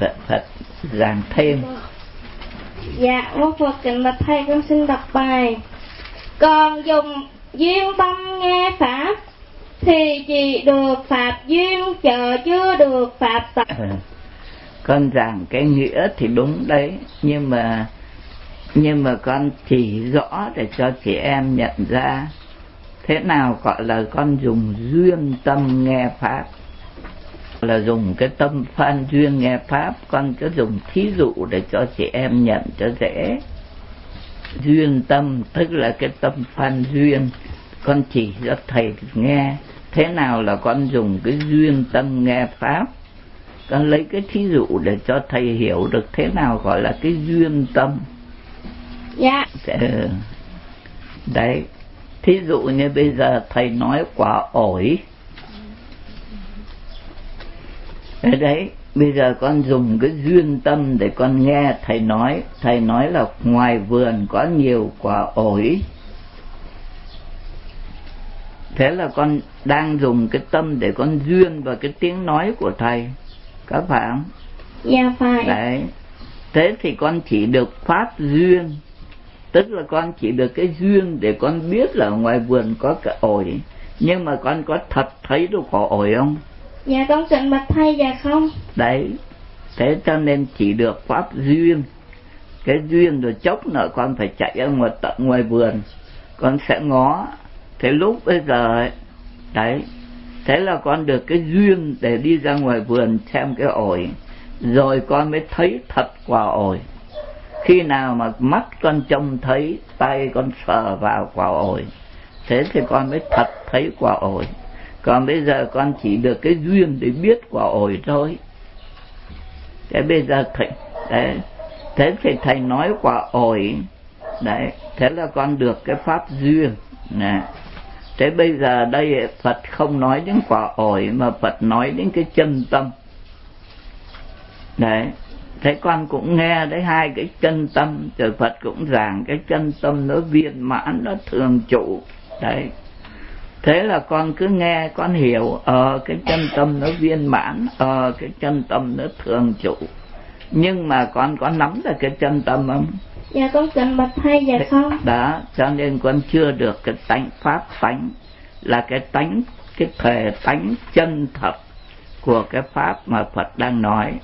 Phật giảng thêm. Dạ, mô Phật kính bạch thầy, con xin đọc bài. Còn dùng duyên tâm nghe pháp thì chỉ được pháp duyên, chờ chưa được pháp tập. Con giảng cái nghĩa thì đúng đấy, nhưng mà con chỉ rõ để cho chị em nhận ra thế nào gọi là con dùng duyên tâm nghe pháp, là dùng cái tâm phan duyên nghe pháp. Con cứ dùng thí dụ để cho chị em nhận cho dễ. Duyên tâm tức là cái tâm phan duyên, con chỉ cho thầy nghe thế nào là con dùng cái duyên tâm nghe pháp. Con lấy cái thí dụ để cho thầy hiểu được thế nào gọi là cái duyên tâm. Dạ. Đấy, thí dụ như bây giờ thầy nói quả ổi. Đấy, bây giờ con dùng cái duyên tâm để con nghe thầy nói là ngoài vườn có nhiều quả ổi. Thế là con đang dùng cái tâm để con duyên vào cái tiếng nói của thầy, có phải không? Dạ phải. Đấy, thế thì con chỉ được pháp duyên, tức là con chỉ được cái duyên để con biết là ngoài vườn có cái ổi. Nhưng mà con có thật thấy được quả ổi không? Dạ con kính bạch thầy, dạ không. Đấy, thế cho nên chỉ được pháp duyên. Cái duyên rồi chốc nữa con phải chạy ra tận ngoài vườn, con sẽ ngó. Thế lúc bây giờ ấy, đấy, thế là con được cái duyên để đi ra ngoài vườn xem cái ổi, rồi con mới thấy thật quả ổi. Khi nào mà mắt con trông thấy, tay con sờ vào quả ổi, thế thì con mới thật thấy quả ổi. Còn bây giờ con chỉ được cái duyên để biết quả ổi thôi. Thế bây giờ thầy đấy, thế thì thầy nói quả ổi đấy, thế là con được cái pháp duyên nè. Thế bây giờ đây Phật không nói đến quả ổi mà Phật nói đến cái chân tâm. Đấy, thế con cũng nghe đấy, hai cái chân tâm, rồi Phật cũng giảng cái chân tâm nó viên mãn, nó thường trụ. Đấy, thế là con cứ nghe con hiểu, cái chân tâm nó viên mãn, cái chân tâm nó thường trụ. Nhưng mà con có nắm được cái chân tâm không? Dạ con kính bạch thầy, dạ không. Đó, cho nên con chưa được cái tánh pháp tánh, là cái tánh, cái thể tánh chân thật của cái pháp mà Phật đang nói.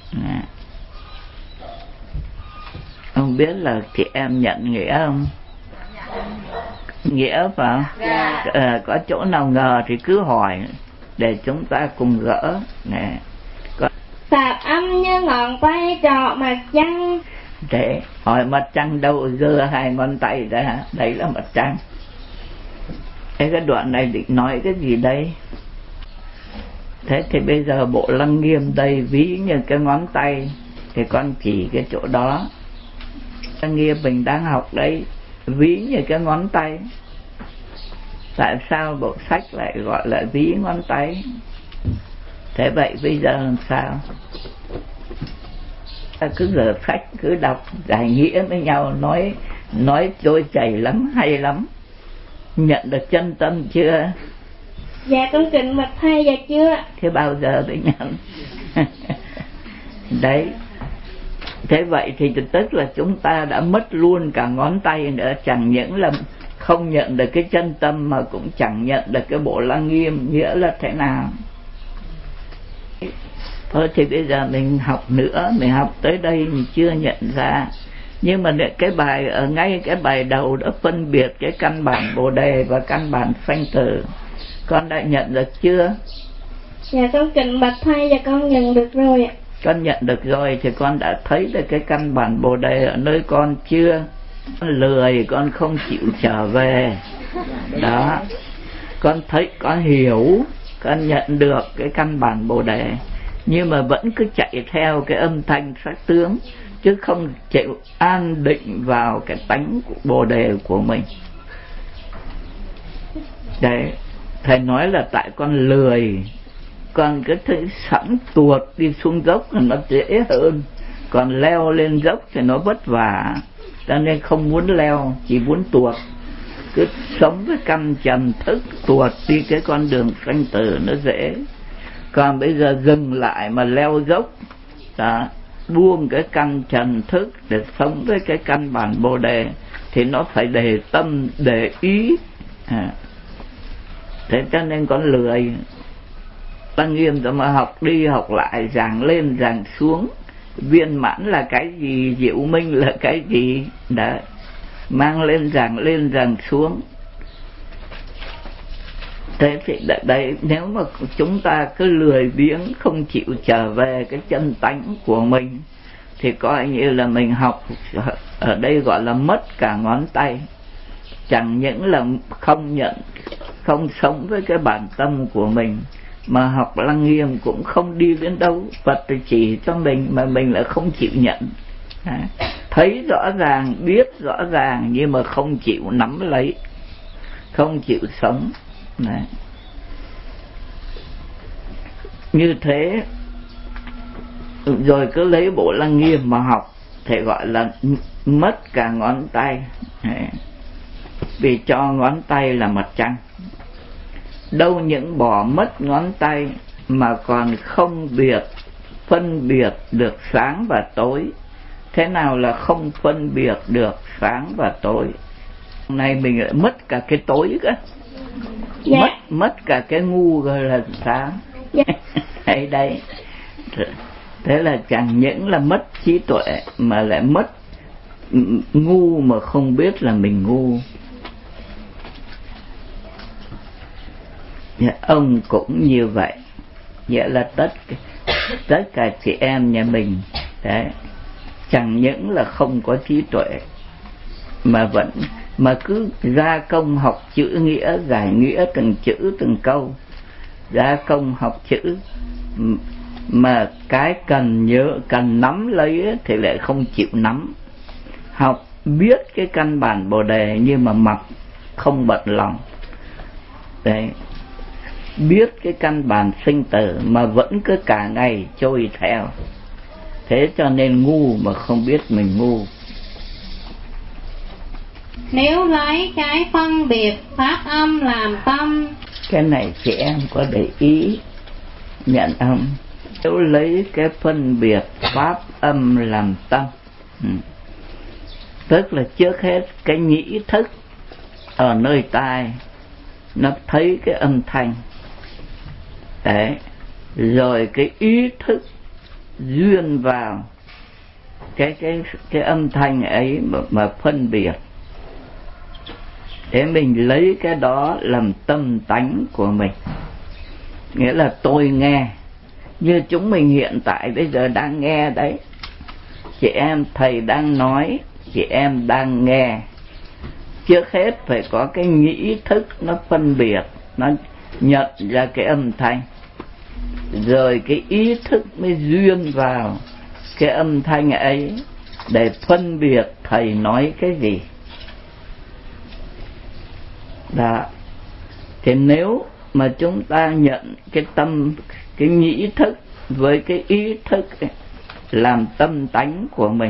Không biết là chị em nhận nghĩa không? Nghĩa phải không? Dạ. Có chỗ nào ngờ thì cứ hỏi để chúng ta cùng gỡ nè. Pháp âm như ngọn tay trọ mặt trăng. Để hỏi mặt trăng đâu, giơ hai ngón tay ra, đấy là mặt trăng. Thế cái đoạn này định nói cái gì đây? Thế thì bây giờ Bộ Lăng Nghiêm đây ví như cái ngón tay, thì con chỉ cái chỗ đó. Lăng Nghiêm mình đang học đấy, ví như cái ngón tay. Tại sao bộ sách lại gọi là ví ngón tay? Thế vậy bây giờ làm sao? Ta cứ giờ sách cứ đọc giải nghĩa với nhau, nói trôi chảy lắm, hay lắm. Nhận được chân tâm chưa? Dạ con kính bạch thầy, dạ chưa. Thế bao giờ mới nhận? Đấy, thế vậy thì tức là chúng ta đã mất luôn cả ngón tay nữa. Chẳng những là không nhận được cái chân tâm mà cũng chẳng nhận được cái Bộ Lăng Nghiêm. Nghĩa là thế nào? Thôi thì bây giờ mình học nữa, mình học tới đây mình chưa nhận ra. Nhưng mà cái bài ở ngay cái bài đầu đã phân biệt cái căn bản Bồ Đề và căn bản sanh tử. Con đã nhận được chưa? Dạ con kính bạch thầy, dạ con nhận được rồi ạ. Con nhận được rồi thì con đã thấy được cái căn bản Bồ Đề ở nơi con chưa? Con lười, con không chịu trở về. Đó, con thấy, con hiểu, con nhận được cái căn bản Bồ Đề, nhưng mà vẫn cứ chạy theo cái âm thanh sắc tướng, chứ không chịu an định vào cái tánh của Bồ Đề của mình. Đấy, thầy nói là tại con lười, con cứ thấy sẵn tuột đi xuống dốc là nó dễ hơn, còn leo lên dốc thì nó vất vả, cho nên không muốn leo, chỉ muốn tuột. Cứ sống với căn trần thức, tuột đi cái con đường sanh tử nó dễ. Còn bây giờ dừng lại mà leo dốc Đó, buông cái căn trần thức để sống với cái căn bản Bồ Đề thì nó phải để tâm để ý. Thế cho nên con lười Lăng Nghiêm rồi mà học đi học lại, giảng lên giảng xuống. Viên mãn là cái gì, diệu minh là cái gì, đấy, mang lên giảng xuống. Thế thì đấy, nếu mà chúng ta cứ lười biếng không chịu trở về cái chân tánh của mình thì coi như là mình học ở đây gọi là mất cả ngón tay. Chẳng những là không nhận, không sống với cái bản tâm của mình, mà học Lăng Nghiêm cũng không đi đến đâu. Phật chỉ cho mình mà mình lại không chịu nhận. Thấy rõ ràng, biết rõ ràng nhưng mà không chịu nắm lấy, không chịu sống. Đấy. Như thế rồi cứ lấy bộ Lăng Nghiêm mà học thì gọi là mất cả ngón tay. Đấy. Vì cho ngón tay là mặt trăng. Đâu những bỏ mất ngón tay mà còn không phân biệt được sáng và tối. Thế nào là không phân biệt được sáng và tối? Hôm nay mình lại mất cả cái tối cơ. Dạ. Mất cả cái ngu rồi là sáng. Dạ. Đấy. Thế là chẳng những là mất trí tuệ mà lại mất ngu mà không biết là mình ngu. Ông cũng như vậy. Nghĩa là tất cả chị em nhà mình đấy, chẳng những là không có trí tuệ mà cứ gia công học chữ nghĩa, giải nghĩa từng chữ từng câu, gia công học chữ, mà cái cần nhớ, cần nắm lấy thì lại không chịu nắm. Học biết cái căn bản Bồ Đề nhưng mà mặc không bận lòng. Đấy, biết cái căn bản sinh tử mà vẫn cứ cả ngày trôi theo. Thế cho nên ngu mà không biết mình ngu. Nếu lấy cái phân biệt pháp âm làm tâm. Cái này chị em có để ý nhận không? Nếu lấy cái phân biệt pháp âm làm tâm, tức là trước hết cái nhĩ thức ở nơi tai nó thấy cái âm thanh. Đấy, rồi cái ý thức duyên vào cái âm thanh ấy mà phân biệt. Thế mình lấy cái đó làm tâm tánh của mình. Nghĩa là tôi nghe, như chúng mình hiện tại bây giờ đang nghe đấy. Chị em thầy đang nói, chị em đang nghe. Trước hết phải có cái nhĩ thức nó phân biệt, nó nhận ra cái âm thanh. Rồi cái ý thức mới duyên vào cái âm thanh ấy để phân biệt thầy nói cái gì. Đó. Thì nếu mà chúng ta nhận cái nhĩ thức với cái ý thức ấy, làm tâm tánh của mình,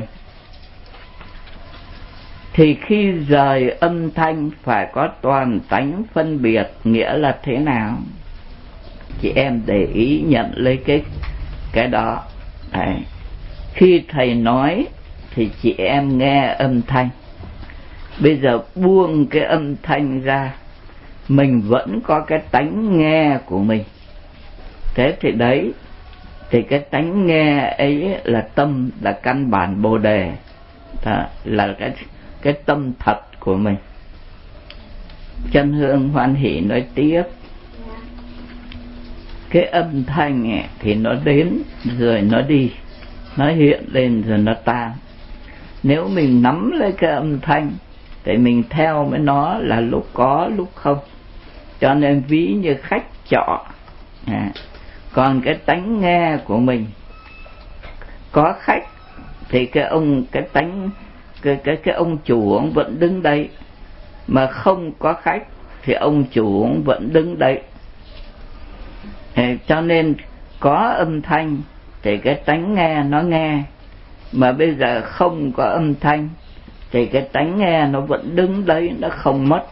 thì khi rời âm thanh phải có toàn tánh phân biệt. Nghĩa là thế nào? Chị em để ý nhận lấy cái đó. Đấy. Khi thầy nói thì chị em nghe âm thanh. Bây giờ buông cái âm thanh ra, mình vẫn có cái tánh nghe của mình. Thế thì đấy, thì cái tánh nghe ấy là tâm, là căn bản Bồ Đề. Đó, là cái tâm thật của mình. Chân Hương hoan hỷ nói tiếp. Cái âm thanh ấy, thì nó đến rồi nó đi, nó hiện lên rồi nó tan. Nếu mình nắm lấy cái âm thanh thì mình theo với nó là lúc có lúc không. Cho nên ví như khách trọ. Còn cái tánh nghe của mình, có khách thì cái ông chủ ông vẫn đứng đây, mà không có khách thì ông chủ ông vẫn đứng đây. Cho nên có âm thanh thì cái tánh nghe nó nghe, mà bây giờ không có âm thanh thì cái tánh nghe nó vẫn đứng đấy, nó không mất.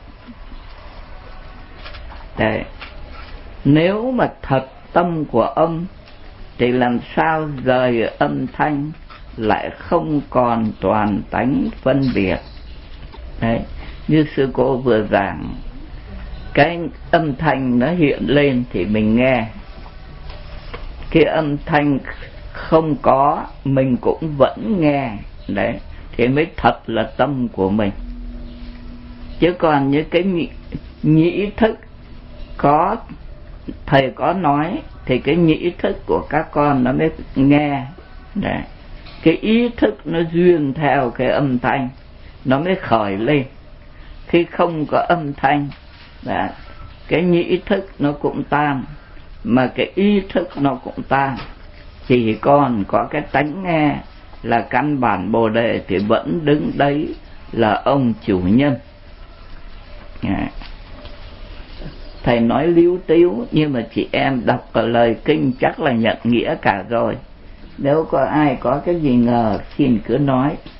Đấy. Nếu mà thật tâm của ông thì làm sao rời âm thanh lại không còn toàn tánh phân biệt. Đấy, như sư cô vừa giảng, cái âm thanh nó hiện lên thì mình nghe, cái âm thanh không có mình cũng vẫn nghe. Đấy, thì mới thật là tâm của mình. Chứ còn như cái nhĩ thức có thầy có nói thì cái nhĩ thức của các con nó mới nghe. Đấy, cái ý thức nó duyên theo cái âm thanh nó mới khởi lên. Khi không có âm thanh, đấy, cái nhĩ thức nó cũng tan, mà cái ý thức nó cũng tan. Chỉ còn có cái tánh nghe là căn bản Bồ Đề thì vẫn đứng đấy là ông chủ nhân. Thầy nói líu tíu nhưng mà chị em đọc ở lời kinh chắc là nhận nghĩa cả rồi. Nếu có ai có cái gì ngờ xin cứ nói.